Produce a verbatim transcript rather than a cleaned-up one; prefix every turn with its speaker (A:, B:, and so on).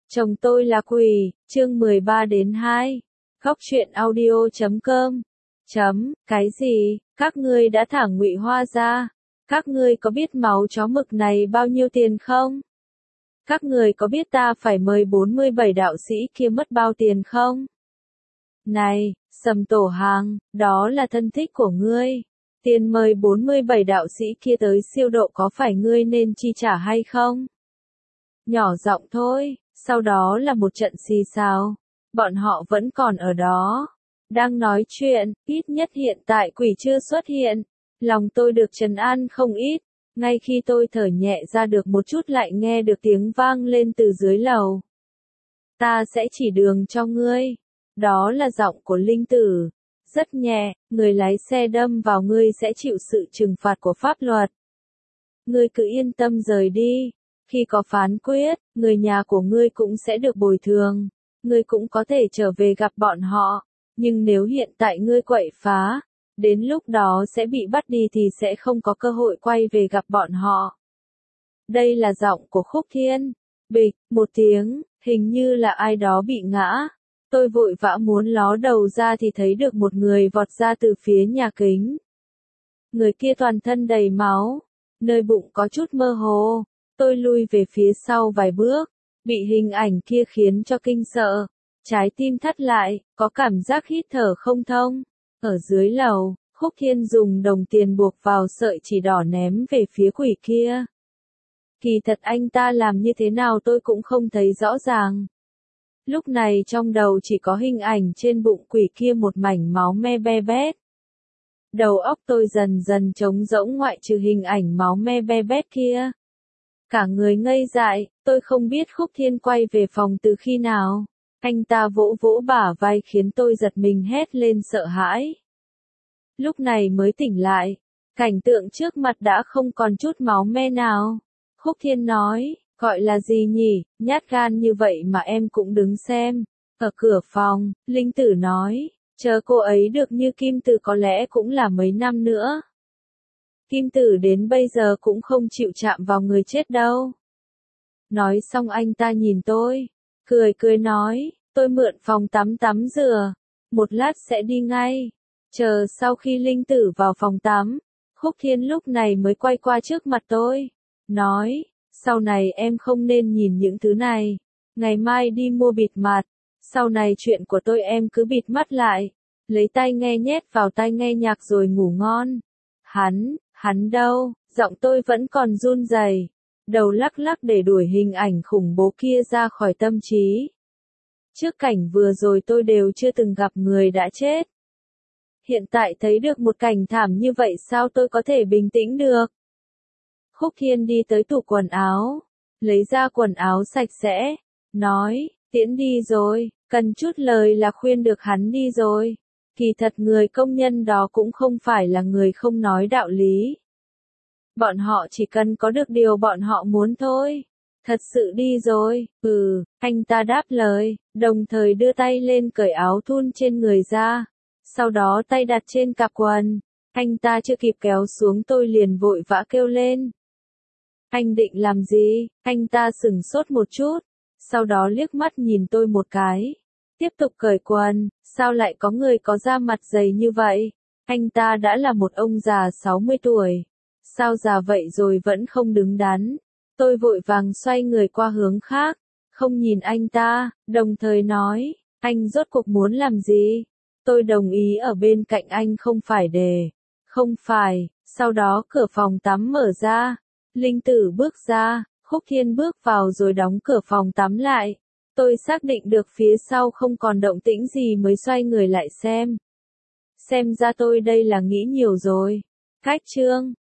A: Chồng tôi là quỷ, chương mười ba đến hai. Góc truyện audio chấm com. Chấm, cái gì, các ngươi đã thả Ngụy Hoa ra? Các ngươi có biết máu chó mực này bao nhiêu tiền không? Các người có biết ta phải mời bốn mươi bảy đạo sĩ kia mất bao tiền không? Này, Sầm Tổ Hàng, đó là thân thích của ngươi. Tiền mời bốn mươi bảy đạo sĩ kia tới siêu độ có phải ngươi nên chi trả hay không? Nhỏ giọng thôi, sau đó là một trận xì xào. Bọn họ vẫn còn ở đó. Đang nói chuyện, ít nhất hiện tại quỷ chưa xuất hiện. Lòng tôi được trấn an không ít. Ngay khi tôi thở nhẹ ra được một chút lại nghe được tiếng vang lên từ dưới lầu. Ta sẽ chỉ đường cho ngươi. Đó là giọng của Linh Tử. Rất nhẹ, người lái xe đâm vào ngươi sẽ chịu sự trừng phạt của pháp luật. Ngươi cứ yên tâm rời đi. Khi có phán quyết, người nhà của ngươi cũng sẽ được bồi thường. Ngươi cũng có thể trở về gặp bọn họ. Nhưng nếu hiện tại ngươi quậy phá, đến lúc đó sẽ bị bắt đi thì sẽ không có cơ hội quay về gặp bọn họ. Đây là giọng của Khúc Thiên. Bịch, một tiếng, hình như là ai đó bị ngã. Tôi vội vã muốn ló đầu ra thì thấy được một người vọt ra từ phía nhà kính. Người kia toàn thân đầy máu, nơi bụng có chút mơ hồ. Tôi lui về phía sau vài bước, bị hình ảnh kia khiến cho kinh sợ. Trái tim thắt lại, có cảm giác hít thở không thông. Ở dưới lầu, Khúc Thiên dùng đồng tiền buộc vào sợi chỉ đỏ ném về phía quỷ kia. Kỳ thật anh ta làm như thế nào tôi cũng không thấy rõ ràng. Lúc này trong đầu chỉ có hình ảnh trên bụng quỷ kia một mảnh máu me be bét. Đầu óc tôi dần dần trống rỗng ngoại trừ hình ảnh máu me be bét kia. Cả người ngây dại, tôi không biết Khúc Thiên quay về phòng từ khi nào. Anh ta vỗ vỗ bả vai khiến tôi giật mình hét lên sợ hãi. Lúc này mới tỉnh lại, cảnh tượng trước mặt đã không còn chút máu me nào. Khúc Thiên nói, gọi là gì nhỉ, nhát gan như vậy mà em cũng đứng xem. Ở cửa phòng, Linh Tử nói, chờ cô ấy được như Kim Tử có lẽ cũng là mấy năm nữa. Kim Tử đến bây giờ cũng không chịu chạm vào người chết đâu. Nói xong anh ta nhìn tôi, cười cười nói, tôi mượn phòng tắm tắm rửa, một lát sẽ đi ngay. Chờ sau khi Linh Tử vào phòng tắm, Khúc Thiên lúc này mới quay qua trước mặt tôi, nói, sau này em không nên nhìn những thứ này, ngày mai đi mua bịt mặt, sau này chuyện của tôi em cứ bịt mắt lại, lấy tai nghe nhét vào tai nghe nhạc rồi ngủ ngon. Hắn, hắn đâu, giọng tôi vẫn còn run rẩy, đầu lắc lắc để đuổi hình ảnh khủng bố kia ra khỏi tâm trí. Trước cảnh vừa rồi tôi đều chưa từng gặp người đã chết. Hiện tại thấy được một cảnh thảm như vậy sao tôi có thể bình tĩnh được? Khúc Thiên đi tới tủ quần áo, lấy ra quần áo sạch sẽ, nói, tiễn đi rồi, cần chút lời là khuyên được hắn đi rồi. Kỳ thật người công nhân đó cũng không phải là người không nói đạo lý. Bọn họ chỉ cần có được điều bọn họ muốn thôi. Thật sự đi rồi, ừ, anh ta đáp lời, đồng thời đưa tay lên cởi áo thun trên người ra. Sau đó tay đặt trên cặp quần, anh ta chưa kịp kéo xuống tôi liền vội vã kêu lên. Anh định làm gì? Anh ta sửng sốt một chút, sau đó liếc mắt nhìn tôi một cái. Tiếp tục cởi quần, sao lại có người có da mặt dày như vậy? Anh ta đã là một ông già sáu mươi tuổi. Sao già vậy rồi vẫn không đứng đắn? Tôi vội vàng xoay người qua hướng khác, không nhìn anh ta, đồng thời nói, anh rốt cuộc muốn làm gì? Tôi đồng ý ở bên cạnh anh không phải để. Không phải, sau đó cửa phòng tắm mở ra. Linh Tử bước ra, Khúc Thiên bước vào rồi đóng cửa phòng tắm lại. Tôi xác định được phía sau không còn động tĩnh gì mới xoay người lại xem. Xem ra tôi đây là nghĩ nhiều rồi. Cách chương